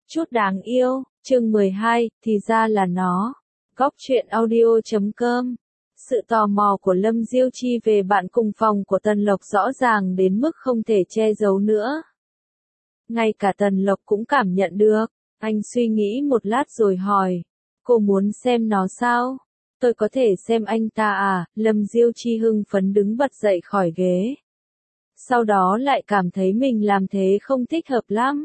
Chút đáng yêu, chương 12, thì ra là nó. Góc truyện audio.com. Sự tò mò của Lâm Diêu Chi về bạn cùng phòng của Tần Lộc rõ ràng đến mức không thể che giấu nữa. Ngay cả Tần Lộc cũng cảm nhận được. Anh suy nghĩ một lát rồi hỏi. Cô muốn xem nó sao? Tôi có thể xem anh ta à? Lâm Diêu Chi hưng phấn đứng bật dậy khỏi ghế. Sau đó lại cảm thấy mình làm thế không thích hợp lắm.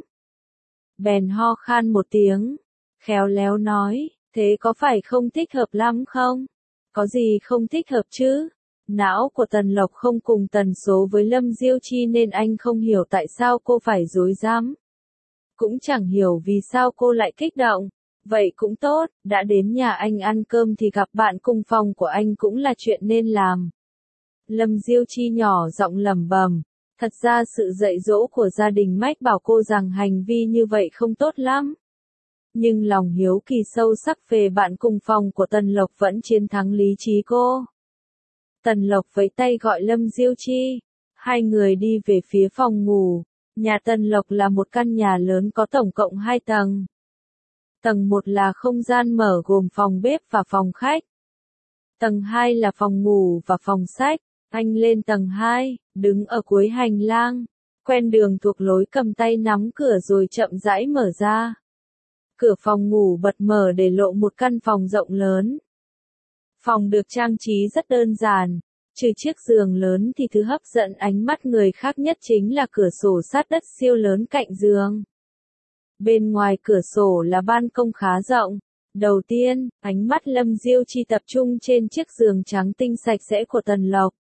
Bèn ho khan một tiếng. Khéo léo nói, thế có phải không thích hợp lắm không? Có gì không thích hợp chứ? Não của Tần Lộc không cùng tần số với Lâm Diêu Chi nên anh không hiểu tại sao cô phải rối rắm. Cũng chẳng hiểu vì sao cô lại kích động. Vậy cũng tốt, đã đến nhà anh ăn cơm thì gặp bạn cùng phòng của anh cũng là chuyện nên làm. Lâm Diêu Chi nhỏ giọng lẩm bẩm. Thật ra sự dạy dỗ của gia đình mách bảo cô rằng hành vi như vậy không tốt lắm. Nhưng lòng hiếu kỳ sâu sắc về bạn cùng phòng của Tần Lộc vẫn chiến thắng lý trí cô. Tần Lộc vẫy tay gọi Lâm Diêu Chi. Hai người đi về phía phòng ngủ. Nhà Tần Lộc là một căn nhà lớn có tổng cộng 2 tầng. Tầng 1 là không gian mở gồm phòng bếp và phòng khách. Tầng 2 là phòng ngủ và phòng sách. Anh lên tầng 2, đứng ở cuối hành lang. Quen đường thuộc lối cầm tay nắm cửa rồi chậm rãi mở ra. Cửa phòng ngủ bật mở để lộ một căn phòng rộng lớn. Phòng được trang trí rất đơn giản. Trừ chiếc giường lớn thì thứ hấp dẫn ánh mắt người khác nhất chính là cửa sổ sát đất siêu lớn cạnh giường. Bên ngoài cửa sổ là ban công khá rộng. Đầu tiên, ánh mắt Lâm Diêu Chi tập trung trên chiếc giường trắng tinh sạch sẽ của Tần Lộc.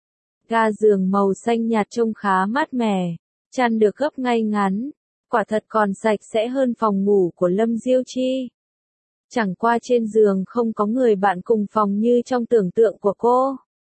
Ga giường màu xanh nhạt trông khá mát mẻ, chăn được gấp ngay ngắn, quả thật còn sạch sẽ hơn phòng ngủ của Lâm Diêu Chi. Chẳng qua trên giường không có người bạn cùng phòng như trong tưởng tượng của cô.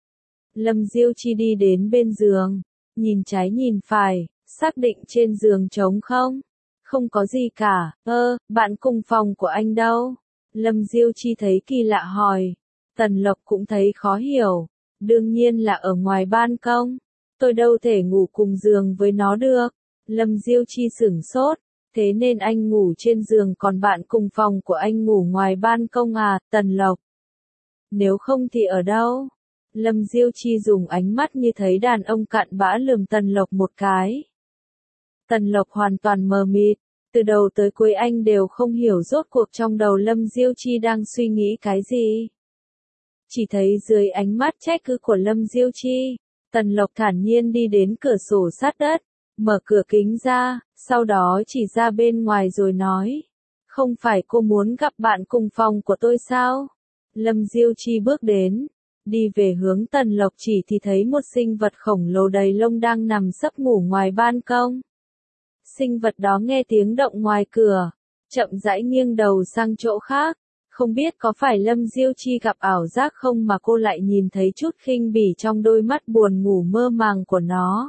Lâm Diêu Chi đi đến bên giường, nhìn trái nhìn phải, xác định trên giường trống không? Không có gì cả. Bạn cùng phòng của anh đâu? Lâm Diêu Chi thấy kỳ lạ hỏi. Tần Lộc cũng thấy khó hiểu. Đương nhiên là ở ngoài ban công. Tôi đâu thể ngủ cùng giường với nó được. Lâm Diêu Chi sửng sốt. Thế nên anh ngủ trên giường còn bạn cùng phòng của anh ngủ ngoài ban công à, Tần Lộc? Nếu không thì ở đâu? Lâm Diêu Chi dùng ánh mắt như thấy đàn ông cặn bã lườm Tần Lộc một cái. Tần Lộc hoàn toàn mờ mịt. Từ đầu tới cuối anh đều không hiểu rốt cuộc trong đầu Lâm Diêu Chi đang suy nghĩ cái gì. Chỉ thấy dưới ánh mắt trách cứ của Lâm Diêu Chi, Tần Lộc thản nhiên đi đến cửa sổ sát đất, mở cửa kính ra, sau đó chỉ ra bên ngoài rồi nói. Không phải cô muốn gặp bạn cùng phòng của tôi sao? Lâm Diêu Chi bước đến, đi về hướng Tần Lộc chỉ thì thấy một sinh vật khổng lồ đầy lông đang nằm sấp ngủ ngoài ban công. Sinh vật đó nghe tiếng động ngoài cửa, chậm rãi nghiêng đầu sang chỗ khác. Không biết có phải Lâm Diêu Chi gặp ảo giác không mà cô lại nhìn thấy chút khinh bỉ trong đôi mắt buồn ngủ mơ màng của nó.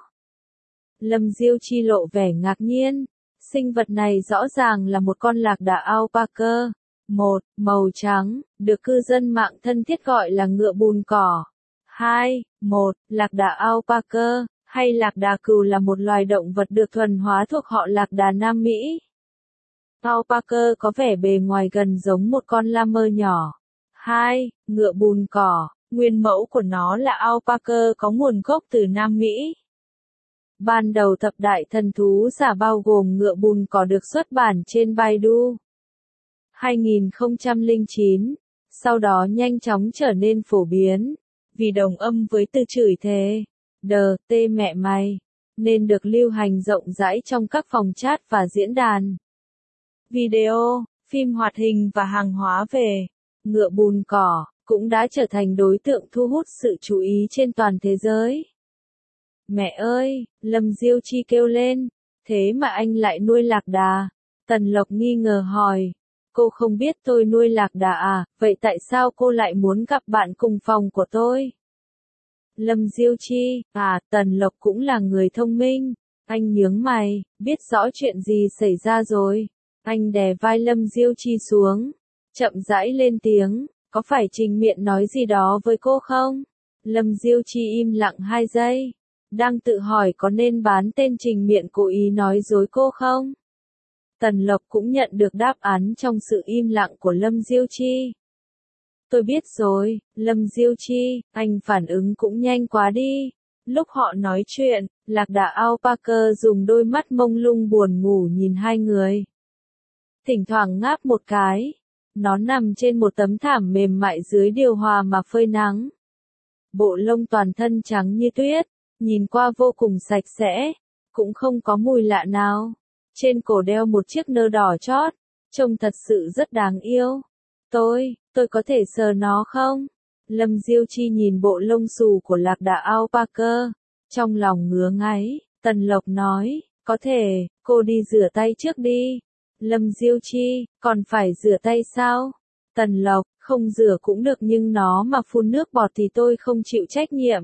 Lâm Diêu Chi lộ vẻ ngạc nhiên. Sinh vật này rõ ràng là một con lạc đà alpaca. Một, màu trắng, được cư dân mạng thân thiết gọi là ngựa bùn cỏ. 2. Lạc đà alpaca, hay lạc đà cừu là một loài động vật được thuần hóa thuộc họ lạc đà Nam Mỹ. Alpaca có vẻ bề ngoài gần giống một con llama nhỏ. 2. Ngựa bùn cỏ, nguyên mẫu của nó là alpaca có nguồn gốc từ Nam Mỹ. Ban đầu thập đại thần thú giả bao gồm ngựa bùn cỏ được xuất bản trên Baidu 2009, sau đó nhanh chóng trở nên phổ biến, vì đồng âm với từ chửi thề, tê mẹ mày, nên được lưu hành rộng rãi trong các phòng chat và diễn đàn. Video, phim hoạt hình và hàng hóa về ngựa bùn cỏ cũng đã trở thành đối tượng thu hút sự chú ý trên toàn thế giới. Mẹ ơi, Lâm Diêu Chi kêu lên, thế mà anh lại nuôi lạc đà? Tần Lộc nghi ngờ hỏi, cô không biết tôi nuôi lạc đà à, vậy tại sao cô lại muốn gặp bạn cùng phòng của tôi? Lâm Diêu Chi, Tần Lộc cũng là người thông minh. Anh nhướng mày, biết rõ chuyện gì xảy ra rồi. Anh đè vai Lâm Diêu Chi xuống, chậm rãi lên tiếng, có phải Trình Miện nói gì đó với cô không? Lâm Diêu Chi im lặng 2 giây, đang tự hỏi có nên bán tên Trình Miện cố ý nói dối cô không? Tần Lộc cũng nhận được đáp án trong sự im lặng của Lâm Diêu Chi. Tôi biết rồi, Lâm Diêu Chi, anh phản ứng cũng nhanh quá đi. Lúc họ nói chuyện, lạc đà alpaca dùng đôi mắt mông lung buồn ngủ nhìn hai người. Thỉnh thoảng ngáp một cái. Nó nằm trên một tấm thảm mềm mại dưới điều hòa mà phơi nắng. Bộ lông toàn thân trắng như tuyết, nhìn qua vô cùng sạch sẽ, cũng không có mùi lạ nào. Trên cổ đeo một chiếc nơ đỏ chót, trông thật sự rất đáng yêu. Tôi có thể sờ nó không? Lâm Diêu Chi nhìn bộ lông xù của lạc đà alpaca, trong lòng ngứa ngáy. Tần Lộc nói, có thể, cô đi rửa tay trước đi. Lâm Diêu Chi, còn phải rửa tay sao? Tần Lộc, không rửa cũng được nhưng nó mà phun nước bọt thì tôi không chịu trách nhiệm.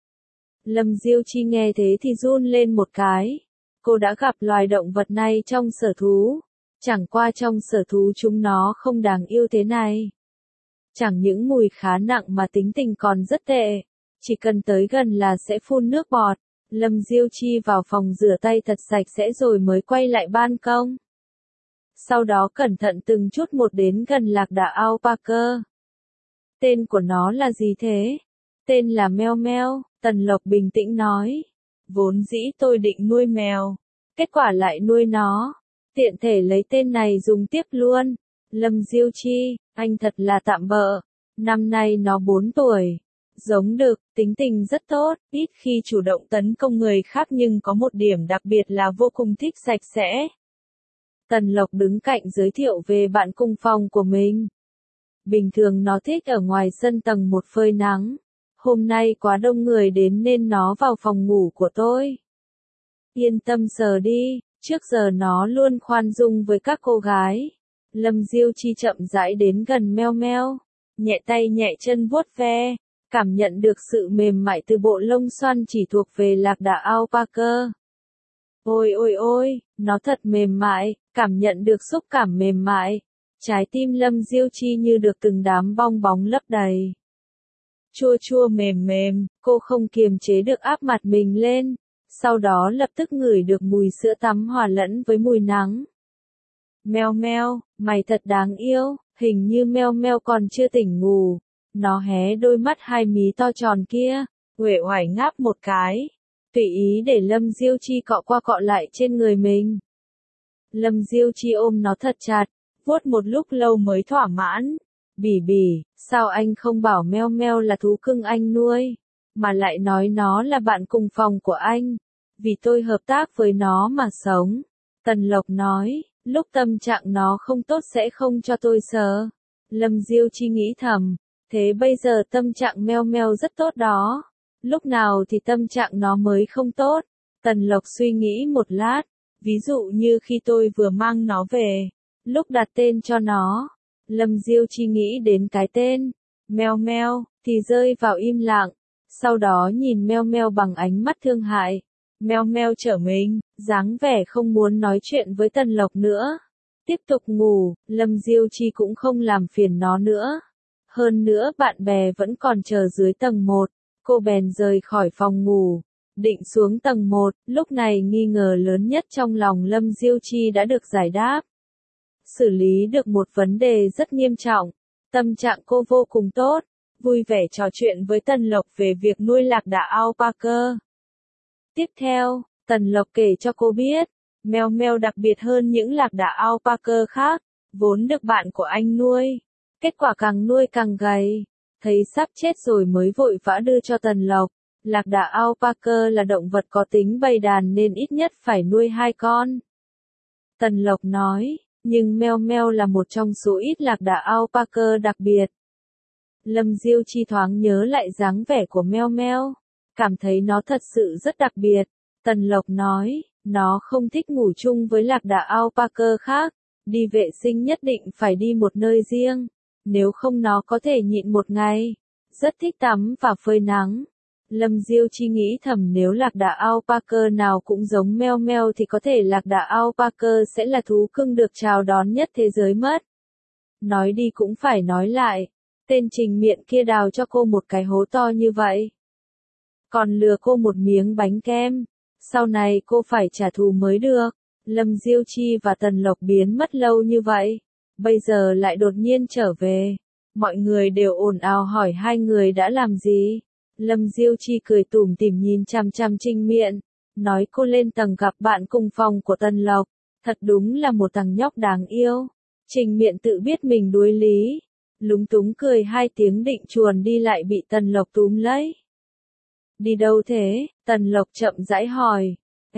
Lâm Diêu Chi nghe thế thì run lên một cái. Cô đã gặp loài động vật này trong sở thú. Chẳng qua trong sở thú chúng nó không đáng yêu thế này. Chẳng những mùi khá nặng mà tính tình còn rất tệ. Chỉ cần tới gần là sẽ phun nước bọt. Lâm Diêu Chi vào phòng rửa tay thật sạch sẽ rồi mới quay lại ban công. Sau đó cẩn thận từng chút một đến gần lạc đà alpaca. Tên của nó là gì thế? Tên là Meo Meo, Tần Lộc bình tĩnh nói. Vốn dĩ tôi định nuôi mèo. Kết quả lại nuôi nó. Tiện thể lấy tên này dùng tiếp luôn. Lâm Diêu Chi, anh thật là tạm bợ. Năm nay nó 4 tuổi. Giống đực, tính tình rất tốt, ít khi chủ động tấn công người khác nhưng có một điểm đặc biệt là vô cùng thích sạch sẽ. Tần Lộc đứng cạnh giới thiệu về bạn cùng phòng của mình. Bình thường nó thích ở ngoài sân tầng 1 phơi nắng. Hôm nay quá đông người đến nên nó vào phòng ngủ của tôi. Yên tâm sờ đi, trước giờ nó luôn khoan dung với các cô gái. Lâm Diêu Chi chậm rãi đến gần Meo Meo, nhẹ tay nhẹ chân vuốt ve, cảm nhận được sự mềm mại từ bộ lông xoăn chỉ thuộc về lạc đà alpaca. Ôi ôi ôi, nó thật mềm mại, cảm nhận được xúc cảm mềm mại. Trái tim Lâm Diêu Chi như được từng đám bong bóng lấp đầy. Chua chua mềm mềm, cô không kiềm chế được áp mặt mình lên, sau đó lập tức ngửi được mùi sữa tắm hòa lẫn với mùi nắng. Meo Meo, mày thật đáng yêu, hình như Meo Meo còn chưa tỉnh ngủ. Nó hé đôi mắt hai mí to tròn kia, uể oải ngáp một cái, tùy ý để Lâm Diêu Chi cọ qua cọ lại trên người mình. Lâm Diêu Chi ôm nó thật chặt, vuốt một lúc lâu mới thỏa mãn. Bỉ bỉ, sao anh không bảo Meo Meo là thú cưng anh nuôi, mà lại nói nó là bạn cùng phòng của anh, vì tôi hợp tác với nó mà sống. Tần Lộc nói, lúc tâm trạng nó không tốt sẽ không cho tôi sờ. Lâm Diêu Chi nghĩ thầm, thế bây giờ tâm trạng Meo Meo rất tốt đó. Lúc nào thì tâm trạng nó mới không tốt? Tần Lộc suy nghĩ một lát, ví dụ như khi tôi vừa mang nó về, lúc đặt tên cho nó. Lâm Diêu Chi nghĩ đến cái tên, Meo Meo, thì rơi vào im lặng, sau đó nhìn Meo Meo bằng ánh mắt thương hại. Meo Meo trở mình, dáng vẻ không muốn nói chuyện với Tần Lộc nữa. Tiếp tục ngủ, Lâm Diêu Chi cũng không làm phiền nó nữa. Hơn nữa bạn bè vẫn còn chờ dưới tầng 1, cô bèn rời khỏi phòng ngủ, định xuống tầng 1, lúc này nghi ngờ lớn nhất trong lòng Lâm Diêu Chi đã được giải đáp. Xử lý được một vấn đề rất nghiêm trọng, tâm trạng cô vô cùng tốt, vui vẻ trò chuyện với Tần Lộc về việc nuôi lạc đà alpaca. Tiếp theo, Tần Lộc kể cho cô biết, Meo Meo đặc biệt hơn những lạc đà alpaca khác, vốn được bạn của anh nuôi. Kết quả càng nuôi càng gầy, thấy sắp chết rồi mới vội vã đưa cho Tần Lộc. Lạc đà alpaca là động vật có tính bầy đàn nên ít nhất phải nuôi 2 con. Tần Lộc nói, nhưng Meo Meo là một trong số ít lạc đà alpaca đặc biệt. Lâm Diêu Chi thoáng nhớ lại dáng vẻ của Meo Meo, cảm thấy nó thật sự rất đặc biệt. Tần Lộc nói, nó không thích ngủ chung với lạc đà alpaca khác, đi vệ sinh nhất định phải đi một nơi riêng, nếu không nó có thể nhịn một ngày. Rất thích tắm và phơi nắng. Lâm Diêu Chi nghĩ thầm nếu lạc đà alpaca nào cũng giống Meo Meo thì có thể lạc đà alpaca sẽ là thú cưng được chào đón nhất thế giới mất. Nói đi cũng phải nói lại, tên trình miệng kia đào cho cô một cái hố to như vậy. Còn lừa cô một miếng bánh kem, sau này cô phải trả thù mới được. Lâm Diêu Chi và Tần Lộc biến mất lâu như vậy, bây giờ lại đột nhiên trở về. Mọi người đều ồn ào hỏi hai người đã làm gì. Lâm Diêu Chi cười tủm tỉm nhìn chằm chằm Trình Miện, nói cô lên tầng gặp bạn cùng phòng của Tần Lộc, thật đúng là một thằng nhóc đáng yêu. Trình Miện tự biết mình đuối lý, lúng túng cười hai tiếng định chuồn đi lại bị Tần Lộc túm lấy. Đi đâu thế? Tần Lộc chậm rãi hỏi.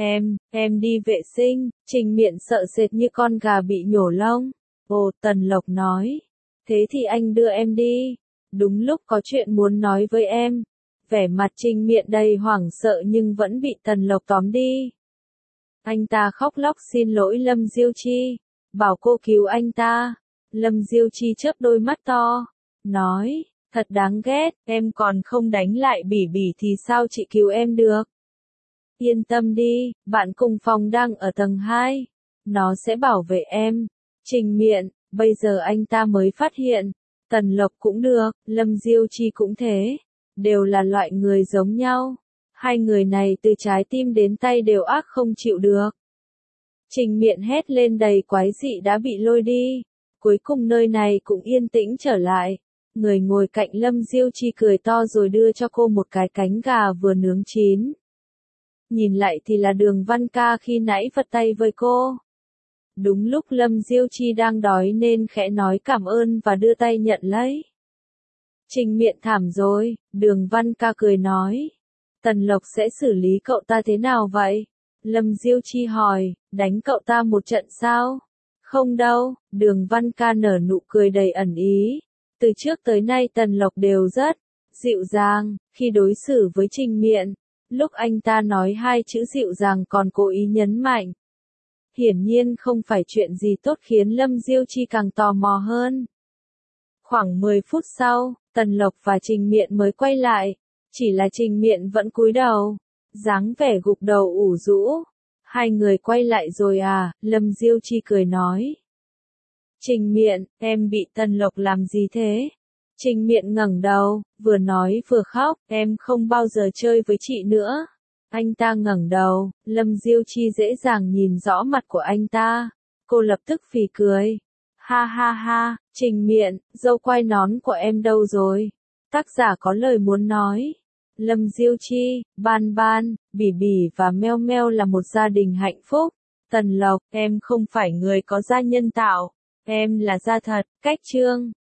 Em đi vệ sinh. Trình Miện sợ sệt như con gà bị nhổ lông. Ồ, Tần Lộc nói. Thế thì anh đưa em đi. Đúng lúc có chuyện muốn nói với em. Vẻ mặt Trình Miện đầy hoảng sợ nhưng vẫn bị Tần Lộc tóm đi. Anh ta khóc lóc xin lỗi Lâm Diêu Chi, bảo cô cứu anh ta. Lâm Diêu Chi chớp đôi mắt to, nói, thật đáng ghét, em còn không đánh lại Bỉ Bỉ thì sao chị cứu em được. Yên tâm đi, bạn cùng phòng đang ở tầng 2, nó sẽ bảo vệ em. Trình Miện, bây giờ anh ta mới phát hiện, Tần Lộc cũng được, Lâm Diêu Chi cũng thế, đều là loại người giống nhau. Hai người này từ trái tim đến tay đều ác không chịu được. Trình Miện hét lên đầy quái dị đã bị lôi đi. Cuối cùng nơi này cũng yên tĩnh trở lại. Người ngồi cạnh Lâm Diêu Chi cười to rồi đưa cho cô một cái cánh gà vừa nướng chín. Nhìn lại thì là Đường Văn Ca khi nãy vật tay với cô. Đúng lúc Lâm Diêu Chi đang đói nên khẽ nói cảm ơn và đưa tay nhận lấy. Trình Miện thảm rồi, Đường Văn Ca cười nói. Tần Lộc sẽ xử lý cậu ta thế nào vậy? Lâm Diêu Chi hỏi, đánh cậu ta một trận sao? Không đâu, Đường Văn Ca nở nụ cười đầy ẩn ý. Từ trước tới nay Tần Lộc đều rất dịu dàng khi đối xử với Trình Miện. Lúc anh ta nói hai chữ dịu dàng còn cố ý nhấn mạnh. Hiển nhiên không phải chuyện gì tốt khiến Lâm Diêu Chi càng tò mò hơn. Khoảng 10 phút sau, Tần Lộc và Trình Miện mới quay lại. Chỉ là Trình Miện vẫn cúi đầu, dáng vẻ gục đầu ủ rũ. Hai người quay lại rồi à, Lâm Diêu Chi cười nói. Trình Miện, em bị Tần Lộc làm gì thế? Trình Miện ngẩng đầu, vừa nói vừa khóc, em không bao giờ chơi với chị nữa. Anh ta ngẩng đầu, Lâm Diêu Chi dễ dàng nhìn rõ mặt của anh ta. Cô lập tức phì cười. Ha ha ha, Trình Miện, dâu quai nón của em đâu rồi? Tác giả có lời muốn nói. Lâm Diêu Chi, Ban Ban, Bỉ Bỉ và Meo Meo là một gia đình hạnh phúc. Tần Lộc, em không phải người có da nhân tạo, em là da thật. Cách chương